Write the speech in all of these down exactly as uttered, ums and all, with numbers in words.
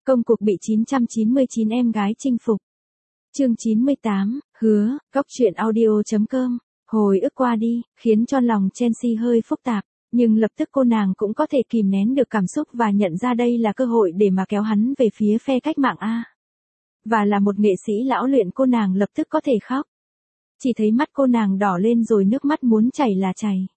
Công cuộc bị chín trăm chín mươi chín em gái chinh phục. Chương chín mươi tám, hứa, góc truyện audio.com. Hồi ức qua đi, khiến cho lòng Chelsea hơi phức tạp, nhưng lập tức cô nàng cũng có thể kìm nén được cảm xúc và nhận ra đây là cơ hội để mà kéo hắn về phía phe cách mạng A. Và là một nghệ sĩ lão luyện, cô nàng lập tức có thể khóc. Chỉ thấy mắt cô nàng đỏ lên rồi nước mắt muốn chảy là chảy.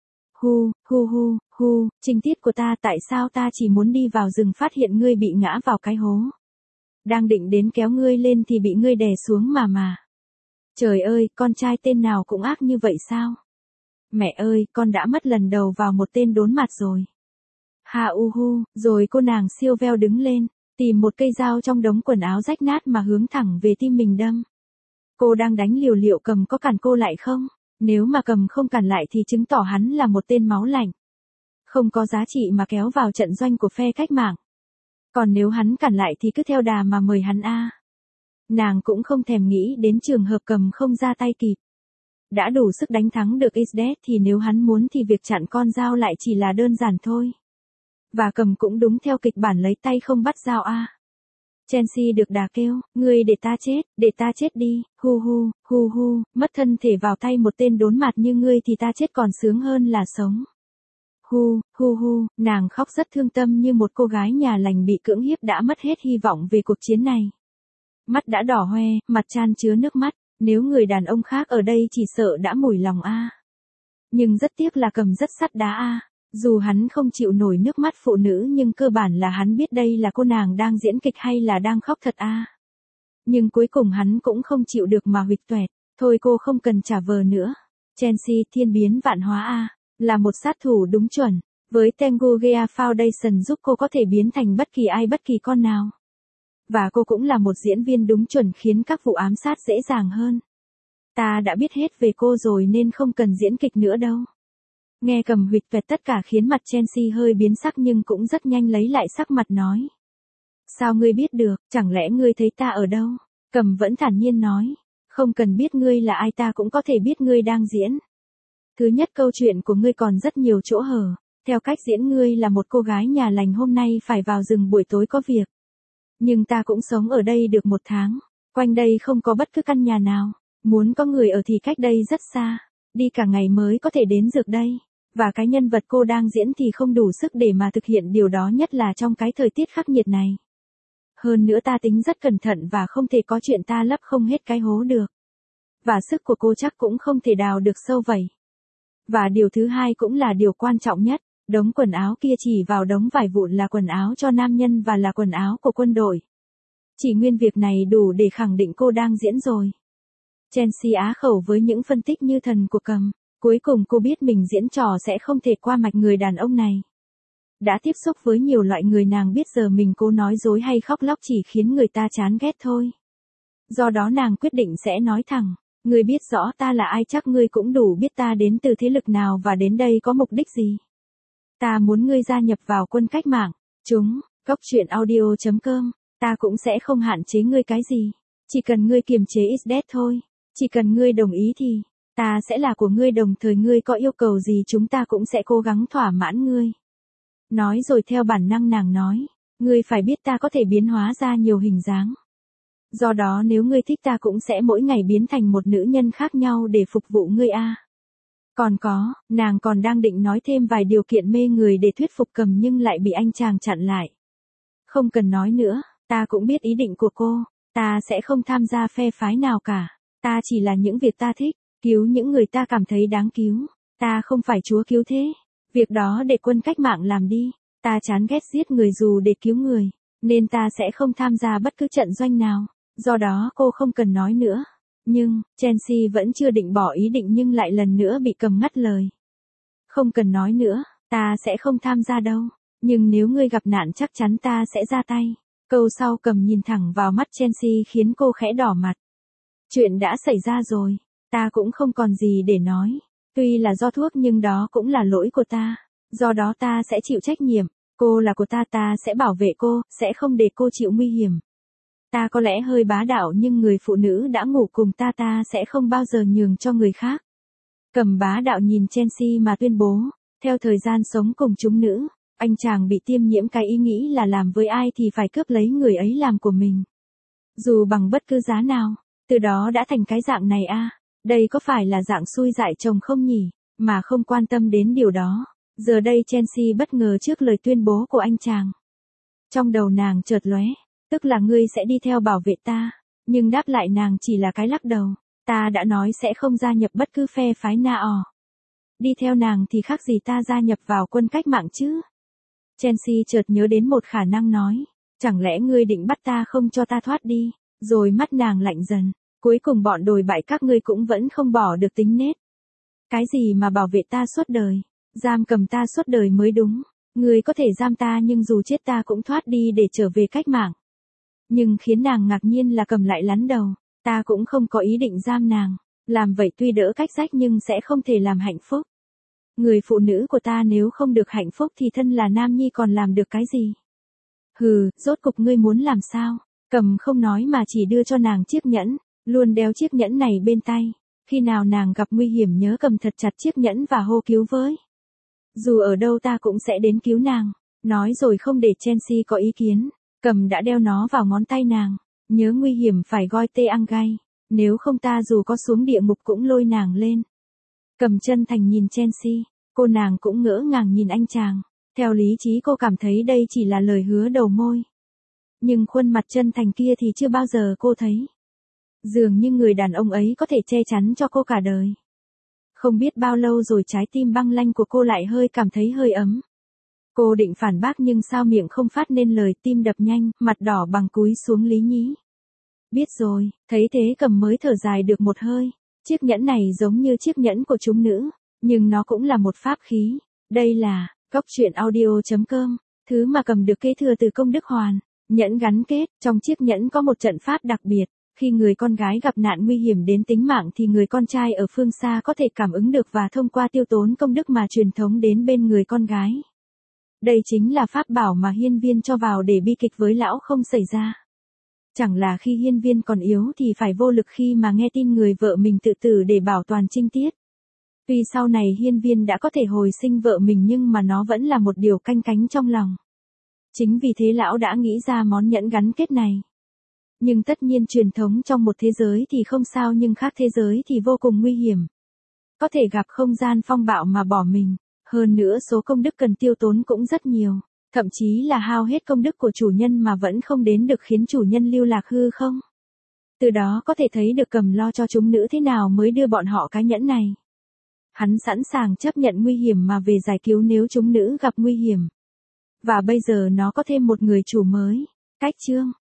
Hu, hu hu, hu, trinh tiết của ta, tại sao ta chỉ muốn đi vào rừng phát hiện ngươi bị ngã vào cái hố. Đang định đến kéo ngươi lên thì bị ngươi đè xuống mà mà. Trời ơi, con trai tên nào cũng ác như vậy sao? Mẹ ơi, con đã mất lần đầu vào một tên đốn mặt rồi. Ha u hu, rồi cô nàng siêu veo đứng lên, tìm một cây dao trong đống quần áo rách nát mà hướng thẳng về tim mình đâm. Cô đang đánh liều, liệu Cầm có cản cô lại không? Nếu mà Cầm không cản lại thì chứng tỏ hắn là một tên máu lạnh, không có giá trị mà kéo vào trận doanh của phe cách mạng. Còn nếu hắn cản lại thì cứ theo đà mà mời hắn a. Nàng cũng không thèm nghĩ đến trường hợp Cầm không ra tay kịp. Đã đủ sức đánh thắng được Isdet thì nếu hắn muốn thì việc chặn con dao lại chỉ là đơn giản thôi. Và Cầm cũng đúng theo kịch bản lấy tay không bắt dao a. Chelsea được đà kêu, ngươi để ta chết, để ta chết đi, hu hu, hu hu, mất thân thể vào tay một tên đốn mặt như ngươi thì ta chết còn sướng hơn là sống. Hu, hu hu, nàng khóc rất thương tâm như một cô gái nhà lành bị cưỡng hiếp đã mất hết hy vọng về cuộc chiến này. Mắt đã đỏ hoe, mặt chan chứa nước mắt, nếu người đàn ông khác ở đây chỉ sợ đã mủi lòng a. Nhưng rất tiếc là Cầm rất sắt đá a. Dù hắn không chịu nổi nước mắt phụ nữ nhưng cơ bản là hắn biết đây là cô nàng đang diễn kịch hay là đang khóc thật a. Nhưng cuối cùng hắn cũng không chịu được mà huỵch toẹt, thôi cô không cần trả vờ nữa. Chelsea thiên biến vạn hóa a, là một sát thủ đúng chuẩn, với Tengu Gea Foundation giúp cô có thể biến thành bất kỳ ai bất kỳ con nào. Và cô cũng là một diễn viên đúng chuẩn khiến các vụ ám sát dễ dàng hơn. Ta đã biết hết về cô rồi nên không cần diễn kịch nữa đâu. Nghe Cầm huỵch toẹt tất cả khiến mặt Chelsea hơi biến sắc nhưng cũng rất nhanh lấy lại sắc mặt nói. Sao ngươi biết được, chẳng lẽ ngươi thấy ta ở đâu? Cầm vẫn thản nhiên nói. Không cần biết ngươi là ai, ta cũng có thể biết ngươi đang diễn. Thứ nhất, câu chuyện của ngươi còn rất nhiều chỗ hở. Theo cách diễn ngươi là một cô gái nhà lành hôm nay phải vào rừng buổi tối có việc. Nhưng ta cũng sống ở đây được một tháng. Quanh đây không có bất cứ căn nhà nào. Muốn có người ở thì cách đây rất xa. Đi cả ngày mới có thể đến được đây. Và cái nhân vật cô đang diễn thì không đủ sức để mà thực hiện điều đó, nhất là trong cái thời tiết khắc nghiệt này. Hơn nữa ta tính rất cẩn thận và không thể có chuyện ta lấp không hết cái hố được. Và sức của cô chắc cũng không thể đào được sâu vậy. Và điều thứ hai cũng là điều quan trọng nhất, đống quần áo kia chỉ vào đống vải vụn là quần áo cho nam nhân và là quần áo của quân đội. Chỉ nguyên việc này đủ để khẳng định cô đang diễn rồi. Chelsea á khẩu với những phân tích như thần của Cầm. Cuối cùng cô biết mình diễn trò sẽ không thể qua mạch người đàn ông này. Đã tiếp xúc với nhiều loại người, nàng biết giờ mình cố nói dối hay khóc lóc chỉ khiến người ta chán ghét thôi. Do đó nàng quyết định sẽ nói thẳng. Ngươi biết rõ ta là ai, chắc ngươi cũng đủ biết ta đến từ thế lực nào và đến đây có mục đích gì. Ta muốn ngươi gia nhập vào quân cách mạng. Chúng, góc truyện audio.com. Ta cũng sẽ không hạn chế ngươi cái gì. Chỉ cần ngươi kiềm chế Isdet thôi. Chỉ cần ngươi đồng ý thì ta sẽ là của ngươi, đồng thời ngươi có yêu cầu gì chúng ta cũng sẽ cố gắng thỏa mãn ngươi. Nói rồi theo bản năng nàng nói, ngươi phải biết ta có thể biến hóa ra nhiều hình dáng. Do đó nếu ngươi thích ta cũng sẽ mỗi ngày biến thành một nữ nhân khác nhau để phục vụ ngươi a. Còn có, nàng còn đang định nói thêm vài điều kiện mê người để thuyết phục Cầm nhưng lại bị anh chàng chặn lại. Không cần nói nữa, ta cũng biết ý định của cô, ta sẽ không tham gia phe phái nào cả. Ta chỉ là những việc ta thích. Cứu những người ta cảm thấy đáng cứu. Ta không phải chúa cứu thế. Việc đó để quân cách mạng làm đi. Ta chán ghét giết người dù để cứu người. Nên ta sẽ không tham gia bất cứ trận doanh nào. Do đó cô không cần nói nữa. Nhưng, Chelsea vẫn chưa định bỏ ý định nhưng lại lần nữa bị Cầm ngắt lời. Không cần nói nữa, ta sẽ không tham gia đâu. Nhưng nếu ngươi gặp nạn chắc chắn ta sẽ ra tay. Câu sau Cầm nhìn thẳng vào mắt Chelsea khiến cô khẽ đỏ mặt. Chuyện đã xảy ra rồi. Ta cũng không còn gì để nói. Tuy là do thuốc nhưng đó cũng là lỗi của ta. Do đó ta sẽ chịu trách nhiệm. Cô là của ta, ta sẽ bảo vệ cô, sẽ không để cô chịu nguy hiểm. Ta có lẽ hơi bá đạo nhưng người phụ nữ đã ngủ cùng ta ta sẽ không bao giờ nhường cho người khác. Cầm bá đạo nhìn Chelsea mà tuyên bố, theo thời gian sống cùng chúng nữ, Anh chàng bị tiêm nhiễm cái ý nghĩ là làm với ai thì phải cướp lấy người ấy làm của mình. Dù bằng bất cứ giá nào, từ đó đã thành cái dạng này a. Đây có phải là dạng xui dại chồng không nhỉ, mà không quan tâm đến điều đó. Giờ đây Chelsea bất ngờ trước lời tuyên bố của anh chàng. Trong đầu nàng chợt lóe, tức là ngươi sẽ đi theo bảo vệ ta, nhưng đáp lại nàng chỉ là cái lắc đầu. Ta đã nói sẽ không gia nhập bất cứ phe phái nào. Đi theo nàng thì khác gì ta gia nhập vào quân cách mạng chứ. Chelsea chợt nhớ đến một khả năng nói, chẳng lẽ ngươi định bắt ta không cho ta thoát đi, rồi mắt nàng lạnh dần, cuối cùng bọn đồi bại các ngươi cũng vẫn không bỏ được tính nết. Cái gì mà bảo vệ ta suốt đời, giam cầm ta suốt đời mới đúng, ngươi có thể giam ta nhưng dù chết ta cũng thoát đi để trở về cách mạng. Nhưng khiến nàng ngạc nhiên là Cầm lại lắn đầu, ta cũng không có ý định giam nàng, làm vậy tuy đỡ cách rách nhưng sẽ không thể làm hạnh phúc. Người phụ nữ của ta nếu không được hạnh phúc thì thân là nam nhi còn làm được cái gì? Hừ, rốt cục ngươi muốn làm sao? Cầm không nói mà chỉ đưa cho nàng chiếc nhẫn, luôn đeo chiếc nhẫn này bên tay. Khi nào nàng gặp nguy hiểm nhớ cầm thật chặt chiếc nhẫn và hô cứu với. Dù ở đâu ta cũng sẽ đến cứu nàng. Nói rồi không để Chelsea có ý kiến, Cầm đã đeo nó vào ngón tay nàng. Nhớ nguy hiểm phải gọi tê ăn gai, nếu không ta dù có xuống địa ngục cũng lôi nàng lên. Cầm chân thành nhìn Chelsea, cô nàng cũng ngỡ ngàng nhìn anh chàng. Theo lý trí cô cảm thấy đây chỉ là lời hứa đầu môi. Nhưng khuôn mặt chân thành kia thì chưa bao giờ cô thấy. Dường như người đàn ông ấy có thể che chắn cho cô cả đời. Không biết bao lâu rồi trái tim băng lanh của cô lại hơi cảm thấy hơi ấm. Cô định phản bác nhưng sao miệng không phát nên lời, tim đập nhanh, mặt đỏ bằng cúi xuống Lý Nhĩ. Biết rồi, thấy thế Cầm mới thở dài được một hơi. Chiếc nhẫn này giống như chiếc nhẫn của chúng nữ, nhưng nó cũng là một pháp khí. Đây là Cóc Truyện Audio chấm com, thứ mà Cầm được kế thừa từ công đức Hoàn. Nhẫn gắn kết, trong chiếc nhẫn có một trận pháp đặc biệt. Khi người con gái gặp nạn nguy hiểm đến tính mạng thì người con trai ở phương xa có thể cảm ứng được và thông qua tiêu tốn công đức mà truyền thống đến bên người con gái. Đây chính là pháp bảo mà Hiên Viên cho vào để bi kịch với lão không xảy ra. Chẳng là khi Hiên Viên còn yếu thì phải vô lực khi mà nghe tin người vợ mình tự tử để bảo toàn trinh tiết. Tuy sau này Hiên Viên đã có thể hồi sinh vợ mình nhưng mà nó vẫn là một điều canh cánh trong lòng. Chính vì thế lão đã nghĩ ra món nhẫn gắn kết này. Nhưng tất nhiên truyền thống trong một thế giới thì không sao nhưng khác thế giới thì vô cùng nguy hiểm. Có thể gặp không gian phong bạo mà bỏ mình. Hơn nữa số công đức cần tiêu tốn cũng rất nhiều. Thậm chí là hao hết công đức của chủ nhân mà vẫn không đến được khiến chủ nhân lưu lạc hư không. Từ đó có thể thấy được Cầm lo cho chúng nữ thế nào mới đưa bọn họ cái nhẫn này. Hắn sẵn sàng chấp nhận nguy hiểm mà về giải cứu nếu chúng nữ gặp nguy hiểm. Và bây giờ nó có thêm một người chủ mới. Cách chương